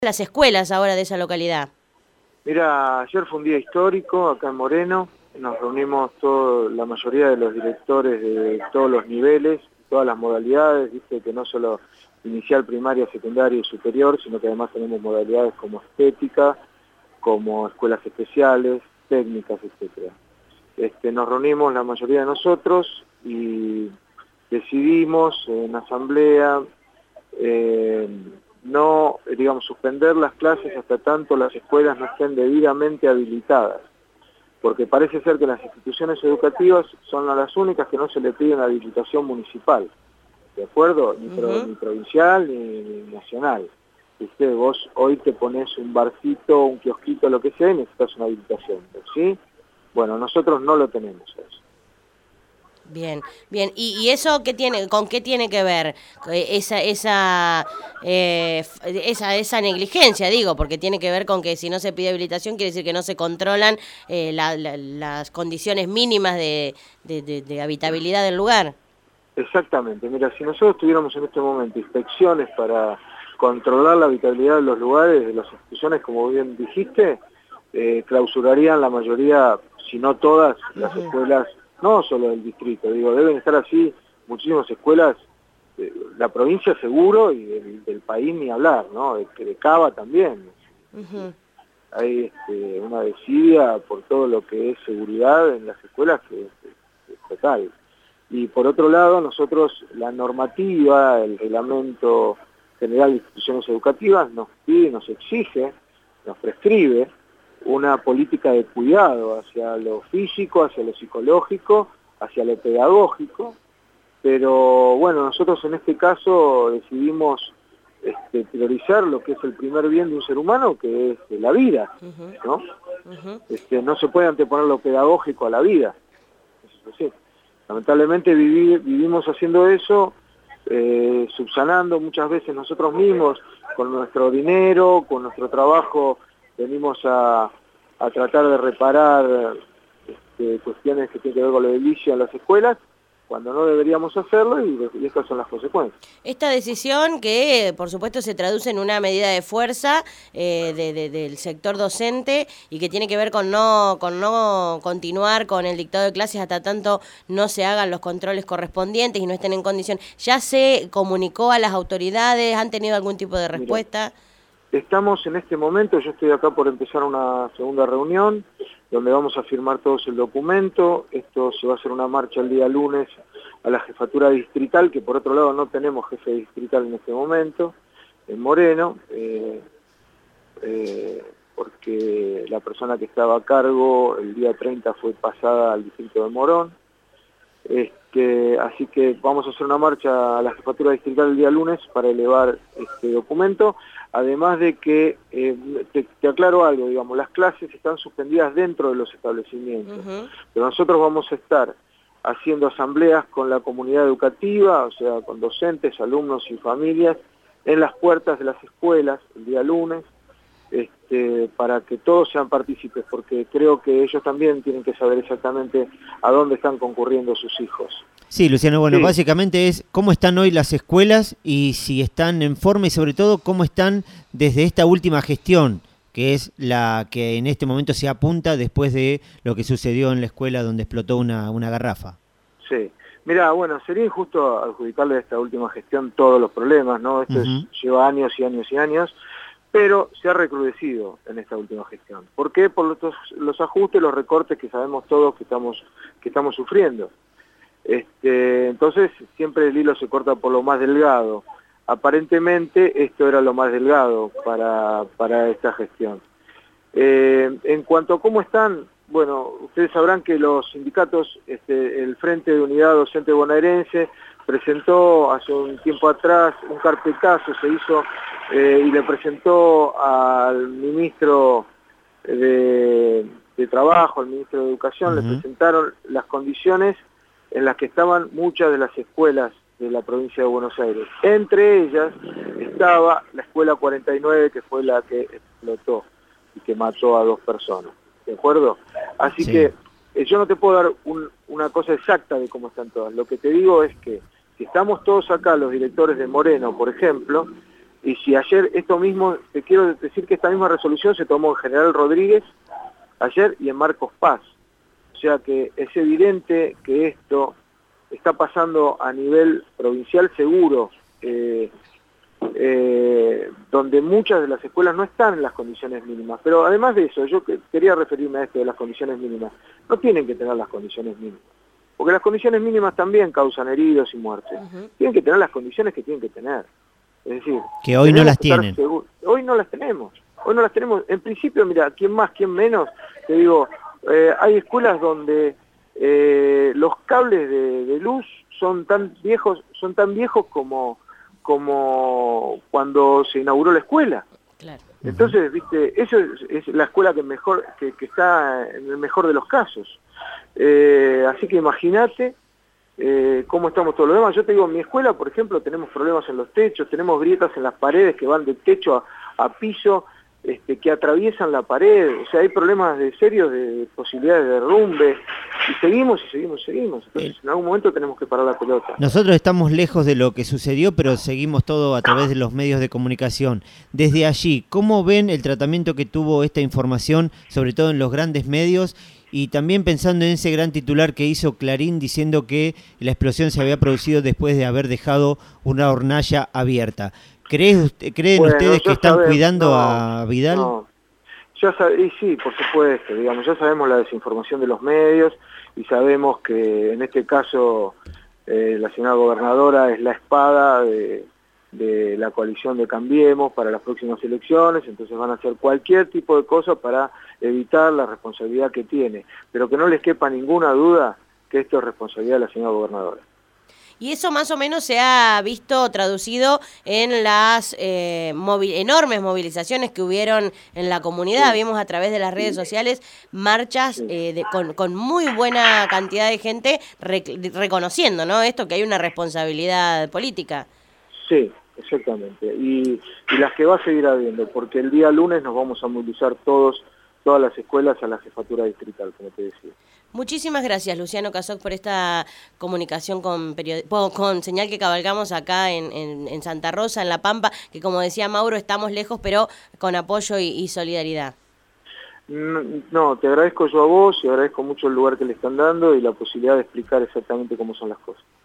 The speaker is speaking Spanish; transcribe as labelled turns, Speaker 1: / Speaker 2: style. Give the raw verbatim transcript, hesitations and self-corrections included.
Speaker 1: las escuelas ahora de esa localidad?
Speaker 2: Mira, ayer fue un día histórico acá en Moreno, nos reunimos todo, la mayoría de los directores de todos los niveles, todas las modalidades, viste que no solo inicial, primaria, secundaria y superior, sino que además tenemos modalidades como estética, como escuelas especiales, técnicas, etcétera. Este, nos reunimos la mayoría de nosotros y decidimos en asamblea eh, no, digamos, suspender las clases hasta tanto las escuelas no estén debidamente habilitadas, porque parece ser que las instituciones educativas son las únicas que no se le pide una habilitación municipal, ¿de acuerdo? Ni, pro, uh-huh. ni provincial ni, ni nacional. ¿Viste? Vos hoy te pones un barcito, un kiosquito, lo que sea, y necesitas una habilitación, ¿sí? Bueno, nosotros no lo tenemos eso.
Speaker 1: Bien, bien. ¿Y, y eso qué tiene, con qué tiene que ver esa esa, eh, esa esa negligencia, digo? Porque tiene que ver con que si no se pide habilitación quiere decir que no se controlan eh, la, la, las condiciones mínimas de, de, de, de habitabilidad del lugar.
Speaker 2: Exactamente. Mira, si nosotros tuviéramos en este momento inspecciones para controlar la habitabilidad de los lugares, de las instituciones, como bien dijiste, eh, clausurarían la mayoría, si no todas, las uh-huh. escuelas, no solo del distrito, digo, deben estar así muchísimas escuelas, de la provincia seguro y del, del país ni hablar, ¿no? De, de Cava también. Uh-huh. Hay este, una desidia por todo lo que es seguridad en las escuelas que es, es, es total. Y por otro lado, nosotros, la normativa, el reglamento general de instituciones educativas nos pide, nos exige, nos prescribe una política de cuidado hacia lo físico, hacia lo psicológico, hacia lo pedagógico, pero bueno, nosotros en este caso decidimos este, priorizar lo que es el primer bien de un ser humano, que es la vida, ¿no? Uh-huh. Este, no se puede anteponer lo pedagógico a la vida, eso es así. Lamentablemente viví, vivimos haciendo eso, eh, subsanando muchas veces nosotros mismos, con nuestro dinero, con nuestro trabajo, venimos a, a tratar de reparar este, cuestiones que tienen que ver con la edilicia en las escuelas, cuando no deberíamos hacerlo, y, y estas son las consecuencias.
Speaker 1: Esta decisión que, por supuesto, se traduce en una medida de fuerza eh, de, de, del sector docente y que tiene que ver con no, con no continuar con el dictado de clases hasta tanto no se hagan los controles correspondientes y no estén en condición. ¿Ya se comunicó a las autoridades? ¿Han tenido algún tipo de respuesta?
Speaker 2: Mira, estamos en este momento, yo estoy acá por empezar una segunda reunión, donde vamos a firmar todos el documento. Esto se va a hacer una marcha el día lunes a la jefatura distrital, que por otro lado no tenemos jefe distrital en este momento, en Moreno, eh, eh, porque la persona que estaba a cargo el día treinta fue pasada al distrito de Morón. Este, así que vamos a hacer una marcha a la jefatura distrital el día lunes para elevar este documento, además de que, eh, te, te aclaro algo, digamos, las clases están suspendidas dentro de los establecimientos, uh-huh. pero nosotros vamos a estar haciendo asambleas con la comunidad educativa, o sea, con docentes, alumnos y familias, en las puertas de las escuelas el día lunes, Este, para que todos sean partícipes, porque creo que ellos también tienen que saber exactamente a dónde están concurriendo sus hijos.
Speaker 3: Sí, Luciano, bueno,
Speaker 2: sí.
Speaker 3: básicamente es cómo están hoy las escuelas y si están en forma y sobre todo cómo están desde esta última gestión, que es la que en este momento se apunta después de lo que sucedió en la escuela donde explotó una, una garrafa.
Speaker 2: Sí. Mira, bueno, sería injusto adjudicarle a esta última gestión todos los problemas, ¿no? Esto uh-huh. es, lleva años y años y años, pero se ha recrudecido en esta última gestión. ¿Por qué? Por los, los ajustes, los recortes que sabemos todos que estamos, que estamos sufriendo. Este, entonces, siempre el hilo se corta por lo más delgado. Aparentemente, esto era lo más delgado para, para esta gestión. Eh, en cuanto a cómo están, bueno, ustedes sabrán que los sindicatos, este, el Frente de Unidad Docente Bonaerense, presentó hace un tiempo atrás un carpetazo, se hizo eh, y le presentó al ministro de, de Trabajo, al ministro de Educación, uh-huh. le presentaron las condiciones en las que estaban muchas de las escuelas de la provincia de Buenos Aires. Entre ellas estaba la escuela cuarenta y nueve, que fue la que explotó y que mató a dos personas, ¿de acuerdo? Así sí. que eh, yo no te puedo dar un, una cosa exacta de cómo están todas. Lo que te digo es que si estamos todos acá, los directores de Moreno, por ejemplo, Y si ayer esto mismo, te quiero decir que esta misma resolución se tomó en General Rodríguez ayer y en Marcos Paz. O sea que es evidente que esto está pasando a nivel provincial seguro, eh, eh, donde muchas de las escuelas no están en las condiciones mínimas. Pero además de eso, yo que, quería referirme a esto de las condiciones mínimas. No tienen que tener las condiciones mínimas, porque las condiciones mínimas también causan heridos y muertes. Uh-huh. Tienen que tener las condiciones que tienen que tener. Es decir,
Speaker 3: que hoy no las tienen.
Speaker 2: Hoy no las tenemos. Hoy no las tenemos. En principio, mira, quién más, quién menos, te digo, eh, hay escuelas donde eh, los cables de, de luz son tan viejos, son tan viejos como, como cuando se inauguró la escuela. Claro. Entonces, viste, eso es, es la escuela que mejor, que, que está en el mejor de los casos. Eh, así que imagínate eh, cómo estamos todos los demás. Yo te digo, en mi escuela, por ejemplo, tenemos problemas en los techos, tenemos grietas en las paredes que van de techo a, a piso, este, que atraviesan la pared. O sea, hay problemas de serios de posibilidades de derrumbe. Y seguimos y seguimos y seguimos. Entonces, en algún momento tenemos que parar la pelota.
Speaker 3: Nosotros estamos lejos de lo que sucedió, pero seguimos todo a través de los medios de comunicación. Desde allí, ¿cómo ven el tratamiento que tuvo esta información, sobre todo en los grandes medios? Y también pensando en ese gran titular que hizo Clarín diciendo que la explosión se había producido después de haber dejado una hornalla abierta. ¿Creen, ¿creen bueno, ustedes que están sabemos, cuidando no, a Vidal?
Speaker 2: No. Ya sabe, y sí, por supuesto, digamos, ya sabemos la desinformación de los medios y sabemos que en este caso eh, la señora gobernadora es la espada de, de la coalición de Cambiemos para las próximas elecciones, entonces van a hacer cualquier tipo de cosa para evitar la responsabilidad que tiene, pero que no les quepa ninguna duda que esto es responsabilidad de la señora gobernadora.
Speaker 1: Y eso más o menos se ha visto traducido en las eh, movi- enormes movilizaciones que hubieron en la comunidad. Sí. Vimos a través de las redes sociales marchas sí. eh, de, con, con muy buena cantidad de gente rec- reconociendo, ¿no? Esto, que hay una responsabilidad política.
Speaker 2: Sí, exactamente. Y, y las que va a seguir habiendo, porque el día lunes nos vamos a movilizar todos, todas las escuelas a la jefatura distrital, como te decía.
Speaker 1: Muchísimas gracias, Luciano Casoc, por esta comunicación con, period... con Señal que cabalgamos acá en, en, en Santa Rosa, en La Pampa, que como decía Mauro, estamos lejos, pero con apoyo y, y solidaridad.
Speaker 2: No, no, te agradezco yo a vos y agradezco mucho el lugar que le están dando y la posibilidad de explicar exactamente cómo son las cosas.